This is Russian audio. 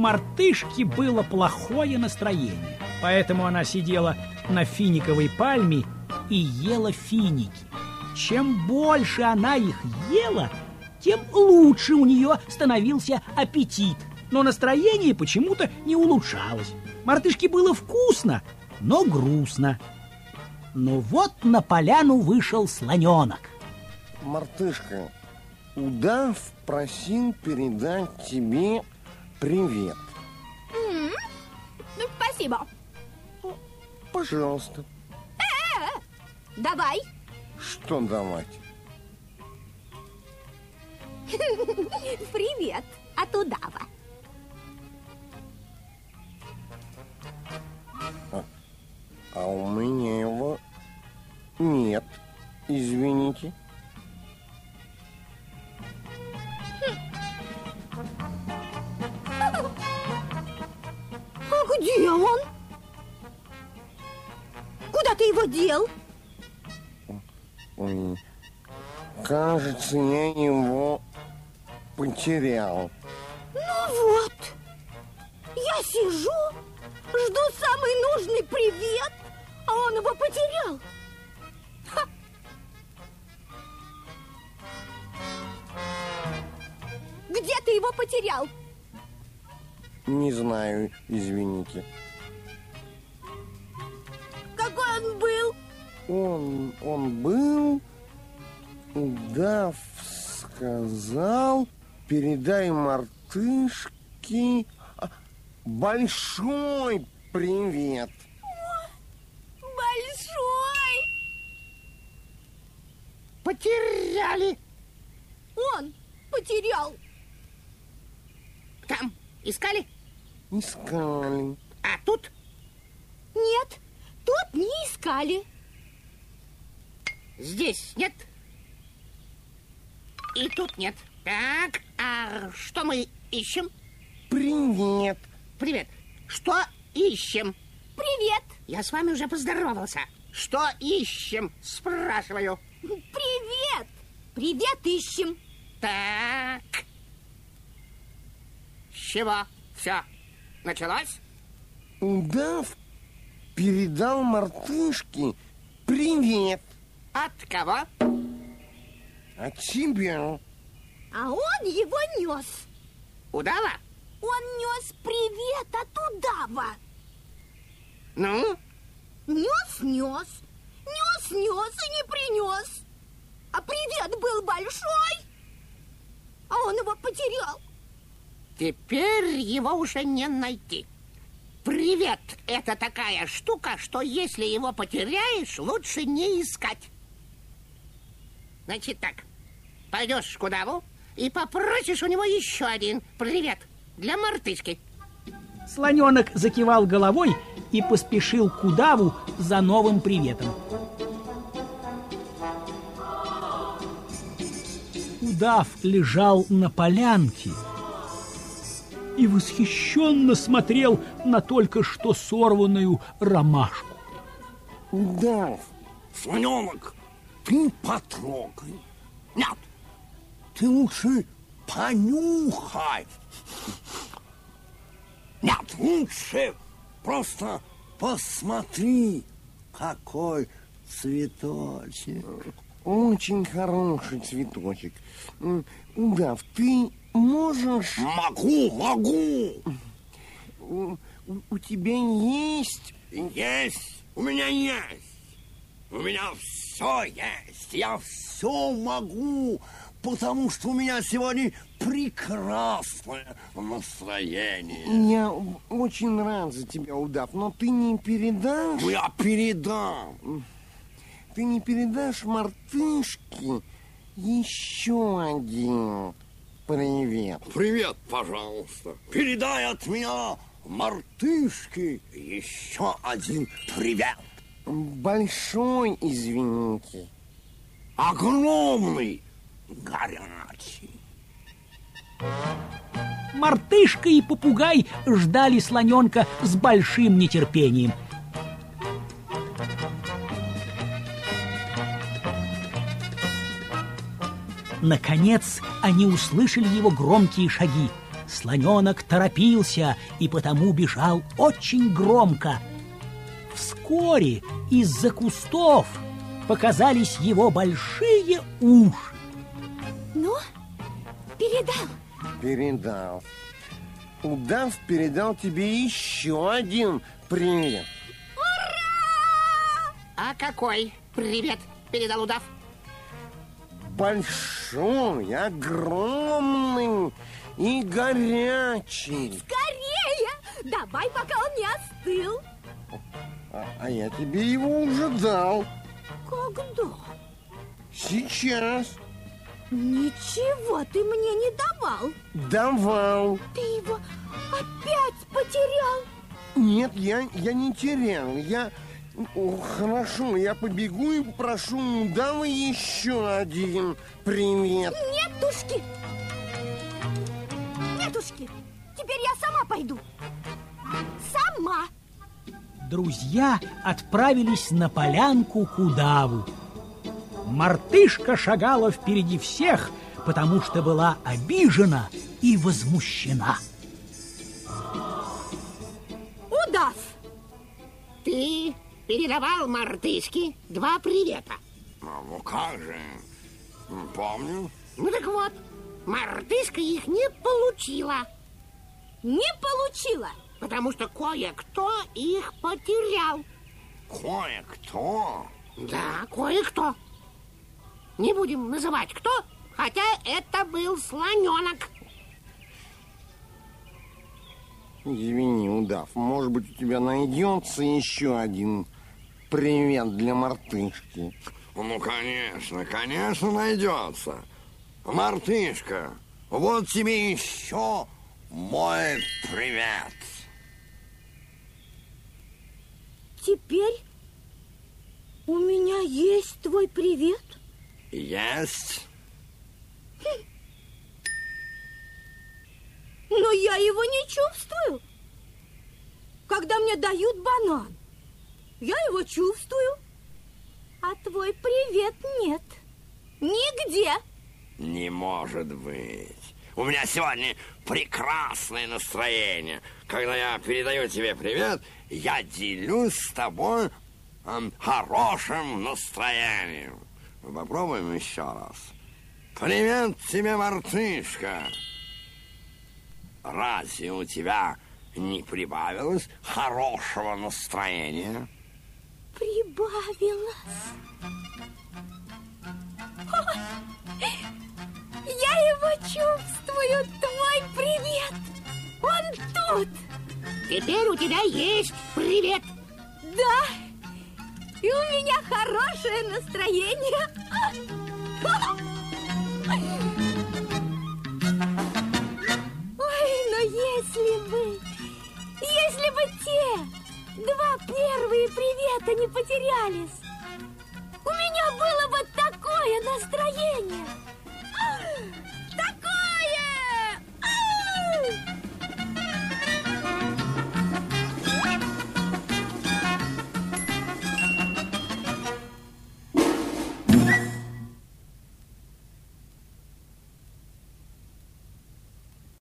мартышке было плохое настроение, поэтому она сидела на финиковой пальме и ела финики. Чем больше она их ела, тем лучше у нее становился аппетит, но настроение почему-то не улучшалось. Мартышке было вкусно, но грустно. Но вот на поляну вышел слоненок. Мартышка, удав просил передать тебе привет. Спасибо. Пожалуйста. Давай. Что давать? Привет от удава. А у меня его нет. Извините. А где он? Куда ты его дел? Ой, кажется, я его потерял. Ну вот. Я сижу, жду самый нужный привет, а он его потерял. Ха. Где ты его потерял? Не знаю, извините. Какой он был? Он был, удав сказал, передай мартышке большой привет. Большой. Потеряли. Он потерял. Там искали? Искали. А тут? Нет, тут не искали. Здесь нет. И тут нет. Так, а что мы ищем? Привет. Привет. Что ищем? Привет. Я с вами уже поздоровался. Что ищем? Спрашиваю. Привет. Привет ищем. Так. С чего все началось? Удав передал мартышке привет. От кого? От тебя. А он его нес. Удава? Он нес привет от удава. Ну? Нес и не принес. А привет был большой, а он его потерял. Теперь его уже не найти. Привет – это такая штука, что если его потеряешь, лучше не искать. Значит так, пойдешь к удаву и попросишь у него еще один привет для мартышки. Слоненок закивал головой и поспешил к удаву за новым приветом. Удав лежал на полянке и восхищенно смотрел на только что сорванную ромашку. Удав, Слоненок, ты потрогай. Нет, ты лучше понюхай. Нет, лучше просто посмотри, какой цветочек. очень хороший цветочек. Удав, ты можешь... Могу. У тебя есть... Есть, у меня есть. У меня все есть. Я все могу, потому что у меня сегодня прекрасное настроение. Я очень рад за тебя, Удав, но ты не передашь... Ну, я передам. Ты не передашь мартышке еще один привет? Привет, пожалуйста. Передай от меня мартышке еще один привет. Большой, извините. Огромный, горячий. Мартышка и попугай ждали слоненка с большим нетерпением. Наконец, они услышали его громкие шаги. Слоненок торопился и потому бежал очень громко. Вскоре из-за кустов показались его большие уши. Ну, передал? Передал. Удав передал тебе еще один привет. А какой привет передал удав? Большой, огромный и горячий. Скорее! Давай, пока он не остыл. А я тебе его уже дал. Когда? Сейчас. Ничего ты мне не давал. Давал. Ты его опять потерял. Нет, я не терял. Хорошо, я побегу и попрошу удава еще один привет. Нетушки! Нетушки! Теперь я сама пойду. Сама! Друзья отправились на полянку к удаву. Мартышка шагала впереди всех, потому что была обижена и возмущена. Удав! Ты передавал мартышке 2 привета. Ну как же, помню. Ну так вот, мартышка их не получила, Не получила. потому что кое-кто их потерял. Кое-кто. Да, кое-кто. Не будем называть кто, хотя это был слоненок. Извини, удав, может быть, у тебя найдется еще один привет для мартышки. Ну, конечно найдется. Мартышка, вот тебе еще мой привет. Теперь у меня есть твой привет? Есть. Но я его не чувствую. Когда мне дают банан, я его чувствую. А твой привет нет. Нигде. Не может быть. У меня сегодня прекрасное настроение. Когда я передаю тебе привет, я делюсь с тобой хорошим настроением. Попробуем еще раз. Привет тебе, мартышка. Разве у тебя не прибавилось хорошего настроения? Прибавилось. Я его чувствую, твой привет. Он тут. Теперь у тебя есть привет. Да. И у меня хорошее настроение. Ой, но если бы те 2 первые привета не потерялись, у меня было бы такое настроение.